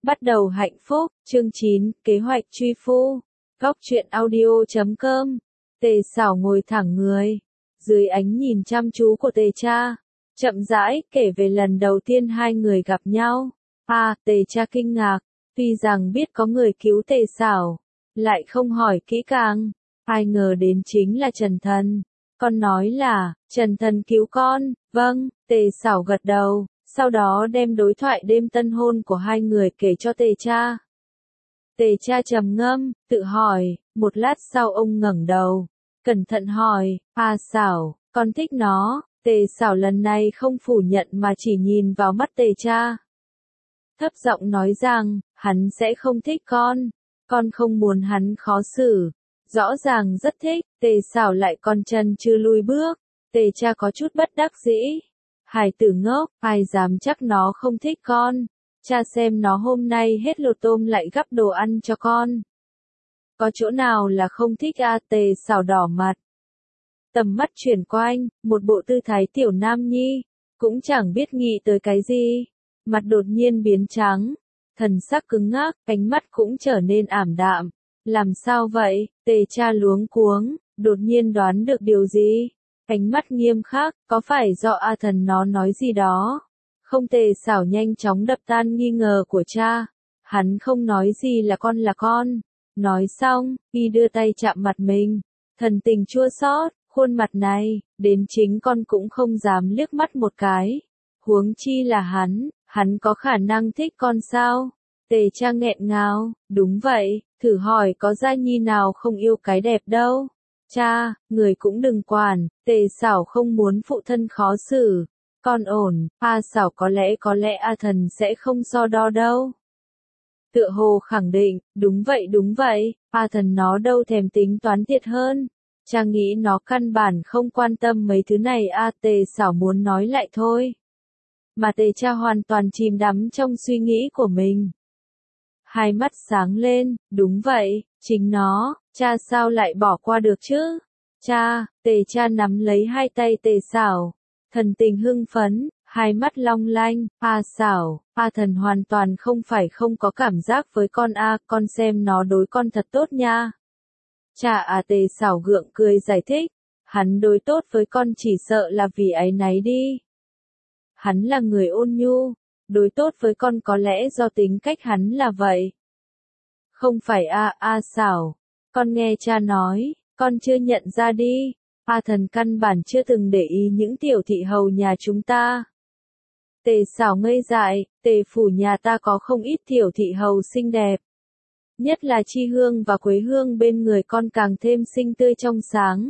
Bắt đầu hạnh phúc, chương 9, kế hoạch truy phu. Góc truyện audio.com. Tề Sảo ngồi thẳng người, dưới ánh nhìn chăm chú của Tề Cha, chậm rãi kể về lần đầu tiên hai người gặp nhau. Tề Cha kinh ngạc, tuy rằng biết có người cứu Tề Sảo, lại không hỏi kỹ càng. Ai ngờ đến chính là Trần Thần. Con nói là, Trần Thần cứu con, vâng, Tề Sảo gật đầu, sau đó đem đối thoại đêm tân hôn của hai người kể cho Tề Cha. Tề Cha trầm ngâm, tự hỏi, một lát sau ông ngẩng đầu, cẩn thận hỏi, Sảo, con thích nó. Tề Sảo lần này không phủ nhận mà chỉ nhìn vào mắt Tề Cha. Thấp giọng nói rằng, hắn sẽ không thích con không muốn hắn khó xử. Rõ ràng rất thích, Tề Sảo lại còn chân chưa lui bước. Tề Cha có chút bất đắc dĩ. Hải tử ngốc, ai dám chắc nó không thích con. Cha xem nó hôm nay hết lột tôm lại gắp đồ ăn cho con. Có chỗ nào là không thích Tề Sảo đỏ mặt. Tầm mắt chuyển quanh, một bộ tư thái tiểu nam nhi, cũng chẳng biết nghĩ tới cái gì. Mặt đột nhiên biến trắng, thần sắc cứng ngắc, ánh mắt cũng trở nên ảm đạm. Làm sao vậy? Tề Cha luống cuống, đột nhiên đoán được điều gì. Ánh mắt nghiêm khắc, có phải do Thần nó nói gì đó? Không. Tề Sảo nhanh chóng đập tan nghi ngờ của cha. Hắn không nói gì là con. Nói xong, y đưa tay chạm mặt mình. Thần tình chua xót, khuôn mặt này, đến chính con cũng không dám liếc mắt một cái. Huống chi là hắn có khả năng thích con sao? Tề Cha nghẹn ngào, đúng vậy, thử hỏi có gia nhi nào không yêu cái đẹp đâu. Cha, người cũng đừng quản, Tề Sảo không muốn phụ thân khó xử. Con ổn, Sảo có lẽ Thần sẽ không so đo đâu. Tựa hồ khẳng định, đúng vậy, Thần nó đâu thèm tính toán thiệt hơn. Cha nghĩ nó căn bản không quan tâm mấy thứ này. Tề Sảo muốn nói lại thôi. Mà Tề Cha hoàn toàn chìm đắm trong suy nghĩ của mình. Hai mắt sáng lên, đúng vậy, chính nó, cha sao lại bỏ qua được chứ? Cha, Tề Cha nắm lấy hai tay Tề Sảo, thần tình hưng phấn, hai mắt long lanh, Sảo, Thần hoàn toàn không phải không có cảm giác với con con xem nó đối con thật tốt nha. Cha. Tề Sảo gượng cười giải thích, hắn đối tốt với con chỉ sợ là vì áy náy đi. Hắn là người ôn nhu, đối tốt với con có lẽ do tính cách hắn là vậy. Không phải Sảo, con nghe cha nói, con chưa nhận ra đi. Thần căn bản chưa từng để ý những tiểu thị hầu nhà chúng ta. Tề Sảo ngây dại, Tề phủ nhà ta có không ít tiểu thị hầu xinh đẹp. Nhất là Chi Hương và Quế Hương bên người con càng thêm xinh tươi trong sáng.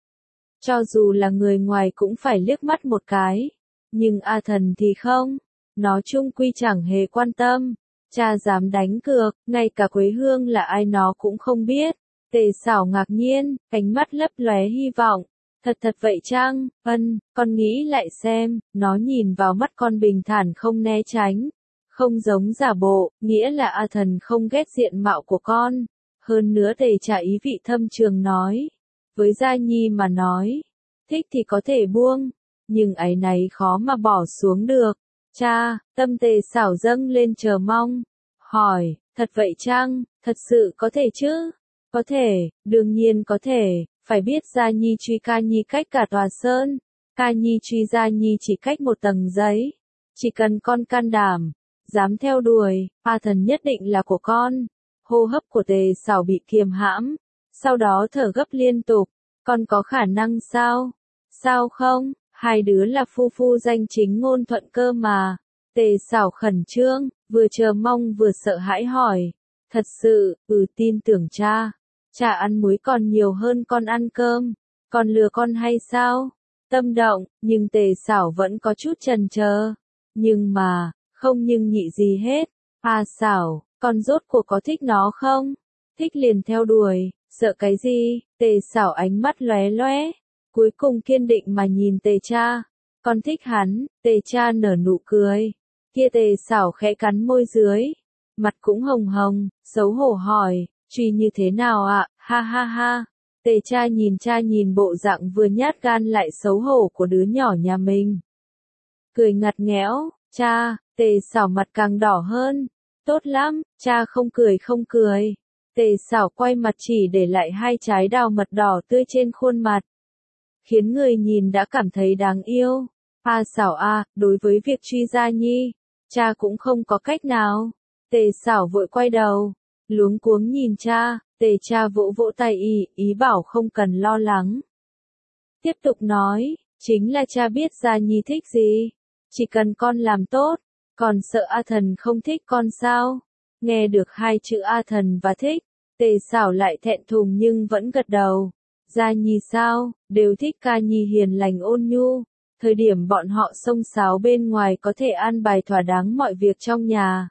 Cho dù là người ngoài cũng phải liếc mắt một cái. Nhưng Thần thì không. Nó chung quy chẳng hề quan tâm. Cha dám đánh cược, ngay cả Quế Hương là ai nó cũng không biết. Tề Sảo ngạc nhiên, ánh mắt lấp lóe hy vọng. Thật vậy chăng? Con nghĩ lại xem. Nó nhìn vào mắt con bình thản không né tránh. Không giống giả bộ, nghĩa là Thần không ghét diện mạo của con. Hơn nữa Tề Cha ý vị thâm trường nói. Với gia nhi mà nói, thích thì có thể buông. Nhưng áy náy khó mà bỏ xuống được. Cha, tâm Tề Sảo dâng lên chờ mong. Hỏi, thật vậy chăng? Thật sự có thể chứ? Có thể, đương nhiên có thể. Phải biết gia nhi truy ca nhi cách cả tòa sơn. Ca nhi truy gia nhi chỉ cách một tầng giấy. Chỉ cần con can đảm, dám theo đuổi, Thần nhất định là của con. Hô hấp của Tề Sảo bị kiềm hãm. Sau đó thở gấp liên tục. Con có khả năng sao? Sao không? Hai đứa là phu danh chính ngôn thuận cơ mà. Tề Sảo khẩn trương, vừa chờ mong vừa sợ hãi hỏi. Thật sự, tin tưởng cha. Cha ăn muối còn nhiều hơn con ăn cơm. Con lừa con hay sao? Tâm động, nhưng Tề Sảo vẫn có chút chần chờ. Nhưng mà, không nhưng nhị gì hết. Sảo, con rốt cuộc có thích nó không? Thích liền theo đuổi, sợ cái gì? Tề Sảo ánh mắt lóe loé. Cuối cùng kiên định mà nhìn Tề Cha. Con thích hắn. Tề Cha nở nụ cười. Kia Tề Sảo khẽ cắn môi dưới. Mặt cũng hồng hồng, xấu hổ hỏi, truy như thế nào ạ? Ha ha ha. Tề Cha nhìn bộ dạng vừa nhát gan lại xấu hổ của đứa nhỏ nhà mình. Cười ngặt nghẽo, cha. Tề Sảo mặt càng đỏ hơn. Tốt lắm, cha không cười không cười. Tề Sảo quay mặt chỉ để lại hai trái đào mật đỏ tươi trên khuôn mặt, khiến người nhìn đã cảm thấy đáng yêu. A Sảo a, đối với việc truy Gia Nhi, cha cũng không có cách nào. Tề Sảo vội quay đầu, luống cuống nhìn cha, Tề cha vỗ vỗ tay ý bảo không cần lo lắng. Tiếp tục nói, chính là cha biết Gia Nhi thích gì, chỉ cần con làm tốt, còn sợ A Thần không thích con sao? Nghe được hai chữ A Thần và thích, Tề Sảo lại thẹn thùng nhưng vẫn gật đầu. Gia Nhi sao, đều thích ca nhi hiền lành ôn nhu. Thời điểm bọn họ xông xáo bên ngoài có thể an bài thỏa đáng mọi việc trong nhà,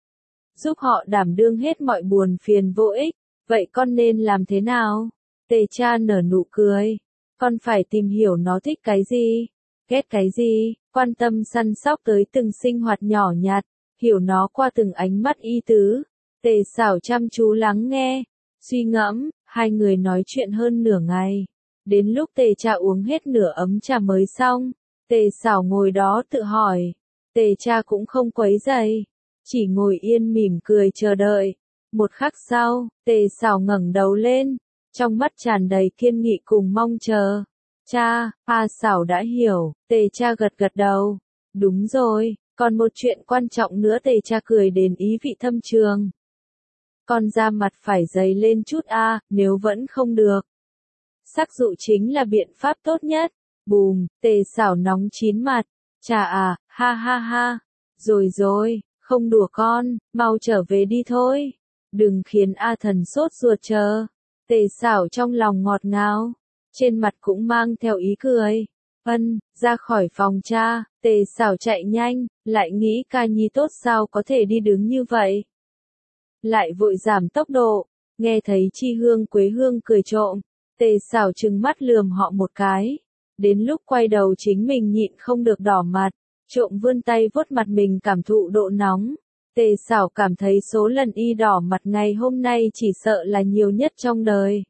giúp họ đảm đương hết mọi buồn phiền vô ích. Vậy con nên làm thế nào? Tề cha nở nụ cười. Con phải tìm hiểu nó thích cái gì, ghét cái gì, quan tâm săn sóc tới từng sinh hoạt nhỏ nhặt, hiểu nó qua từng ánh mắt ý tứ. Tề Sảo chăm chú lắng nghe, suy ngẫm, hai người nói chuyện hơn nửa ngày. Đến lúc Tề cha uống hết nửa ấm trà mới xong, Tề Sảo ngồi đó tự hỏi. Tề cha cũng không quấy rầy, chỉ ngồi yên mỉm cười chờ đợi. Một khắc sau, Tề Sảo ngẩng đầu lên, trong mắt tràn đầy kiên nghị cùng mong chờ. Cha, A Sảo đã hiểu. Tề cha gật gật đầu. Đúng rồi, còn một chuyện quan trọng nữa. Tề cha cười đến ý vị thâm trường. Con da mặt phải dày lên chút a, nếu vẫn không được. Sắc dụ chính là biện pháp tốt nhất. Bùm, Tề Sảo nóng chín mặt. Cha à, ha ha ha. Rồi rồi, không đùa con, mau trở về đi thôi. Đừng khiến A Thần sốt ruột chờ. Tề Sảo trong lòng ngọt ngào, trên mặt cũng mang theo ý cười. Ra khỏi phòng cha, Tề Sảo chạy nhanh, lại nghĩ ca nhi tốt sao có thể đi đứng như vậy. Lại vội giảm tốc độ, nghe thấy Chi Hương Quế Hương cười trộm, Tề Sảo trừng mắt lườm họ một cái. Đến lúc quay đầu chính mình nhịn không được đỏ mặt, trộm vươn tay vuốt mặt mình cảm thụ độ nóng. Tề Sảo cảm thấy số lần y đỏ mặt ngày hôm nay chỉ sợ là nhiều nhất trong đời.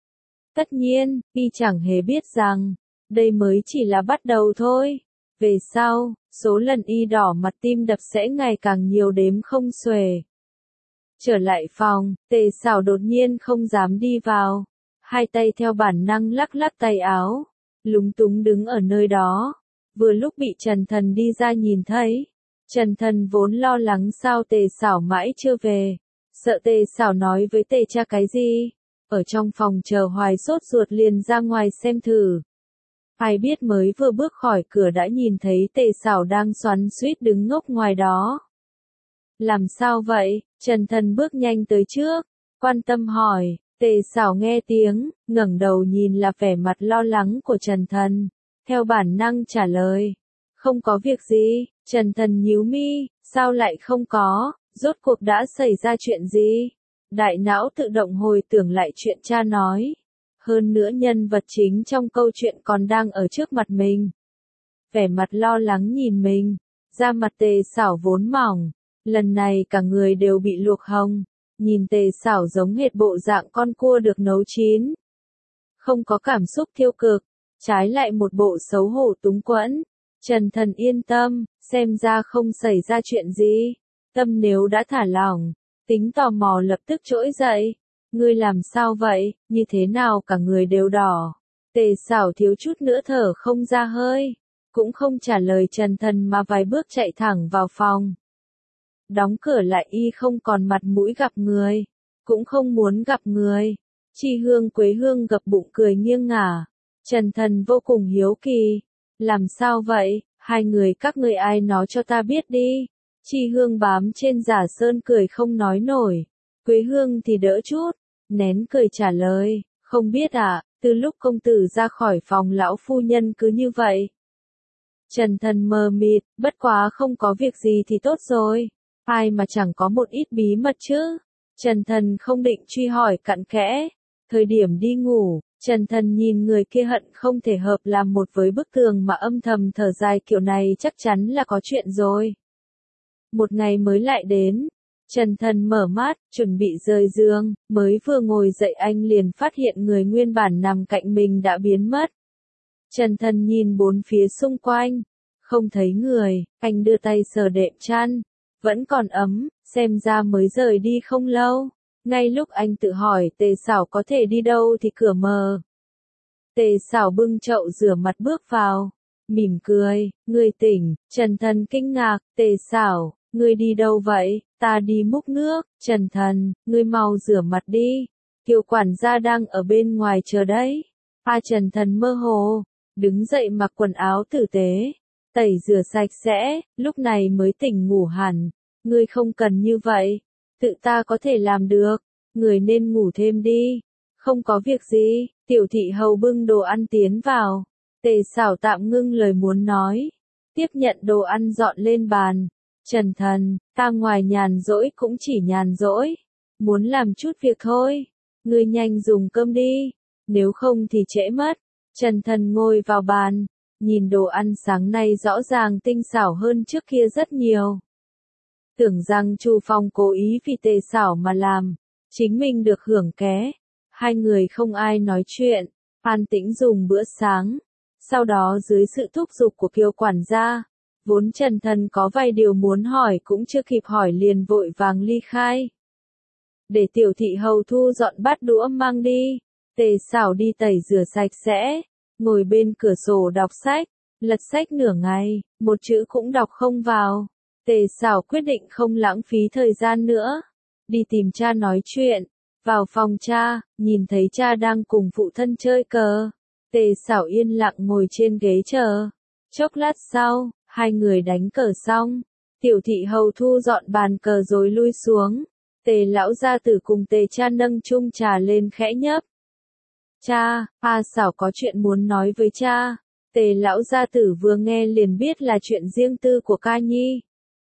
Tất nhiên, y chẳng hề biết rằng, đây mới chỉ là bắt đầu thôi. Về sau, số lần y đỏ mặt tim đập sẽ ngày càng nhiều đếm không xuể. Trở lại phòng, Tề Sảo đột nhiên không dám đi vào. Hai tay theo bản năng lắc lắc tay áo, lúng túng đứng ở nơi đó. Vừa lúc bị Trần Thần đi ra nhìn thấy. Trần Thần vốn lo lắng sao Tề Sảo mãi chưa về, sợ Tề Sảo nói với Tề cha cái gì. Ở trong phòng chờ hoài sốt ruột liền ra ngoài xem thử. Ai biết mới vừa bước khỏi cửa đã nhìn thấy Tề Sảo đang xoắn xuýt đứng ngốc ngoài đó. Làm sao vậy? Trần Thần bước nhanh tới trước, quan tâm hỏi. Tề Sảo nghe tiếng, ngẩng đầu nhìn là vẻ mặt lo lắng của Trần Thần, theo bản năng trả lời. Không có việc gì. Trần Thần nhíu mi, sao lại không có, rốt cuộc đã xảy ra chuyện gì? Đại não tự động hồi tưởng lại chuyện cha nói. Hơn nữa nhân vật chính trong câu chuyện còn đang ở trước mặt mình. Vẻ mặt lo lắng nhìn mình, da mặt Tề Sảo vốn mỏng, lần này cả người đều bị luộc hồng, nhìn Tề Sảo giống hệt bộ dạng con cua được nấu chín. Không có cảm xúc tiêu cực, trái lại một bộ xấu hổ túng quẫn. Trần Thần yên tâm, xem ra không xảy ra chuyện gì. Tâm nếu đã thả lỏng, tính tò mò lập tức trỗi dậy. Ngươi làm sao vậy, như thế nào cả người đều đỏ. Tề Sảo thiếu chút nữa thở không ra hơi, cũng không trả lời Trần Thần mà vài bước chạy thẳng vào phòng. Đóng cửa lại y không còn mặt mũi gặp người, cũng không muốn gặp người. Chi Hương Quế Hương gập bụng cười nghiêng ngả. Trần Thần vô cùng hiếu kỳ. Làm sao vậy, hai người các ngươi ai nói cho ta biết đi. Chi Hương bám trên Giả Sơn cười không nói nổi. Quế Hương thì đỡ chút, nén cười trả lời, không biết à, từ lúc công tử ra khỏi phòng lão phu nhân cứ như vậy. Trần Thần mờ mịt, bất quá không có việc gì thì tốt rồi. Ai mà chẳng có một ít bí mật chứ. Trần Thần không định truy hỏi cặn kẽ. Thời điểm đi ngủ, Trần Thần nhìn người kia hận không thể hợp làm một với bức tường mà âm thầm thở dài, kiểu này chắc chắn là có chuyện rồi. Một ngày mới lại đến. Trần Thần mở mắt, chuẩn bị rời giường, mới vừa ngồi dậy anh liền phát hiện người nguyên bản nằm cạnh mình đã biến mất. Trần Thần nhìn bốn phía xung quanh, không thấy người, anh đưa tay sờ đệm chăn, vẫn còn ấm, xem ra mới rời đi không lâu. Ngay lúc anh tự hỏi Tề Sảo có thể đi đâu thì cửa mở. Tề Sảo bưng chậu rửa mặt bước vào, mỉm cười, người tỉnh. Trần Thần kinh ngạc, Tề Sảo, người đi đâu vậy? Ta đi múc nước. Trần Thần, người mau rửa mặt đi. Kiều quản gia đang ở bên ngoài chờ đấy. Trần Thần mơ hồ, đứng dậy mặc quần áo tử tế, tẩy rửa sạch sẽ, lúc này mới tỉnh ngủ hẳn. Ngươi không cần như vậy, tự ta có thể làm được, người nên ngủ thêm đi. Không có việc gì. Tiểu thị hầu bưng đồ ăn tiến vào. Tề Sảo tạm ngưng lời muốn nói, tiếp nhận đồ ăn dọn lên bàn. Trần Thần, ta ngoài nhàn rỗi cũng chỉ nhàn rỗi, muốn làm chút việc thôi. Ngươi nhanh dùng cơm đi, nếu không thì trễ mất. Trần Thần ngồi vào bàn, nhìn đồ ăn sáng nay rõ ràng tinh xảo hơn trước kia rất nhiều. Tưởng rằng Chu Phong cố ý vì Tề Sảo mà làm, chính mình được hưởng ké. Hai người không ai nói chuyện, an tĩnh dùng bữa sáng. Sau đó dưới sự thúc giục của Kiều quản gia, vốn Trần Thần có vài điều muốn hỏi cũng chưa kịp hỏi liền vội vàng ly khai. Để tiểu thị hầu thu dọn bát đũa mang đi. Tề Sảo đi tẩy rửa sạch sẽ, ngồi bên cửa sổ đọc sách, lật sách nửa ngày, một chữ cũng đọc không vào. Tề Sảo quyết định không lãng phí thời gian nữa, đi tìm cha nói chuyện. Vào phòng cha, nhìn thấy cha đang cùng phụ thân chơi cờ. Tề Sảo yên lặng ngồi trên ghế chờ. Chốc lát sau, hai người đánh cờ xong, tiểu thị hầu thu dọn bàn cờ rồi lui xuống. Tề lão gia tử cùng Tề cha nâng chung trà lên khẽ nhấp. Cha, Sảo có chuyện muốn nói với cha. Tề lão gia tử vừa nghe liền biết là chuyện riêng tư của ca nhi.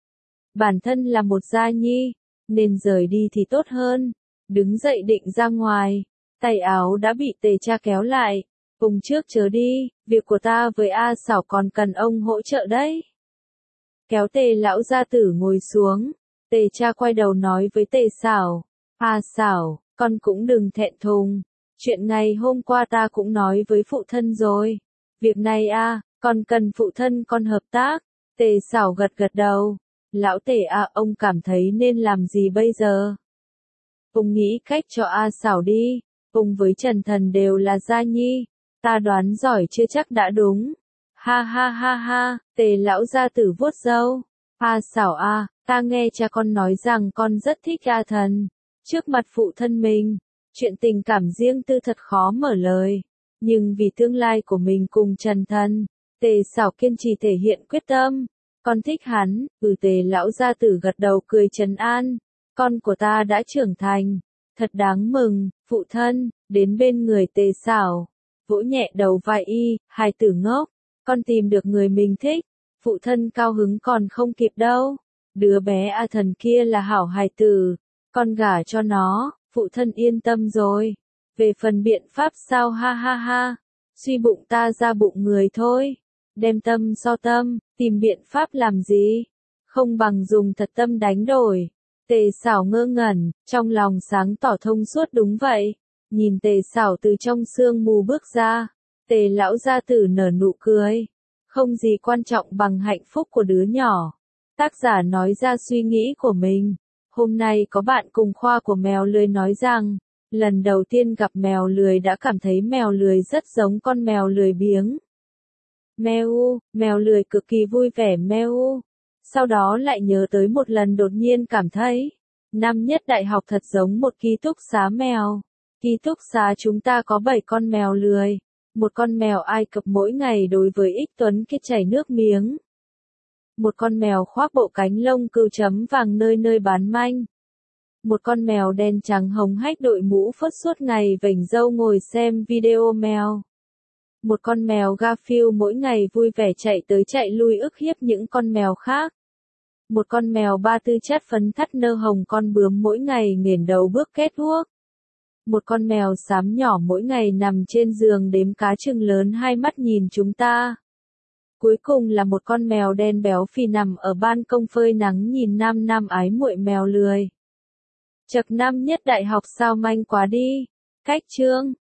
Bản thân là một gia nhi, nên rời đi thì tốt hơn. Đứng dậy định ra ngoài, tay áo đã bị Tề cha kéo lại. Cùng trước chớ đi, việc của ta với Sảo còn cần ông hỗ trợ đấy. Kéo Tề lão gia tử ngồi xuống, Tề cha quay đầu nói với Tề Sảo. Sảo, con cũng đừng thẹn thùng. Chuyện ngày hôm qua ta cũng nói với phụ thân rồi. Việc này con cần phụ thân con hợp tác. Tề Sảo gật gật đầu. Lão Tề ông cảm thấy nên làm gì bây giờ? Ông nghĩ cách cho Sảo đi. Ông với Trần Thần đều là gia nhi. Ta đoán giỏi chưa chắc đã đúng. Ha ha ha ha, Tề lão gia tử vuốt râu. Sảo ta nghe cha con nói rằng con rất thích Thần. Trước mặt phụ thân mình, chuyện tình cảm riêng tư thật khó mở lời. Nhưng vì tương lai của mình cùng Trần Thần, Tề Sảo kiên trì thể hiện quyết tâm. Con thích hắn. Tề lão gia tử gật đầu cười trấn an. Con của ta đã trưởng thành. Thật đáng mừng, phụ thân. Đến bên người Tề Sảo, vỗ nhẹ đầu vai hài tử ngốc. Con tìm được người mình thích. Phụ thân cao hứng còn không kịp đâu. Đứa bé Thần kia là hảo hài tử. Con gả cho nó, phụ thân yên tâm rồi. Về phần biện pháp sao ha ha ha. Suy bụng ta ra bụng người thôi. Đem tâm so tâm, tìm biện pháp làm gì? Không bằng dùng thật tâm đánh đổi. Tề Sảo ngơ ngẩn, trong lòng sáng tỏ thông suốt đúng vậy. Nhìn Tề Sảo từ trong sương mù bước ra. Tề lão gia tử nở nụ cười. Không gì quan trọng bằng hạnh phúc của đứa nhỏ. Tác giả nói ra suy nghĩ của mình. Hôm nay có bạn cùng khoa của mèo lười nói rằng, lần đầu tiên gặp mèo lười đã cảm thấy mèo lười rất giống con mèo lười biếng. Mèo lười cực kỳ vui vẻ Sau đó lại nhớ tới một lần đột nhiên cảm thấy, năm nhất đại học thật giống một ký túc xá mèo. Ký túc xá chúng ta có 7 con mèo lười. Một con mèo Ai Cập mỗi ngày đối với Ích Tuấn kia chảy nước miếng. Một con mèo khoác bộ cánh lông cừu chấm vàng nơi nơi bán manh. Một con mèo đen trắng hồng hách đội mũ phớt suốt ngày vểnh râu ngồi xem video mèo. Một con mèo Garfield mỗi ngày vui vẻ chạy tới chạy lui ức hiếp những con mèo khác. Một con mèo ba tư chất phấn thắt nơ hồng con bướm mỗi ngày nghển đầu bước kết guốc. Một con mèo xám nhỏ mỗi ngày nằm trên giường đếm cá trừng lớn hai mắt nhìn chúng ta. Cuối cùng là một con mèo đen béo phì nằm ở ban công phơi nắng nhìn nam ái muội mèo lười. Chậc năm nhất đại học sao manh quá đi. Cách chương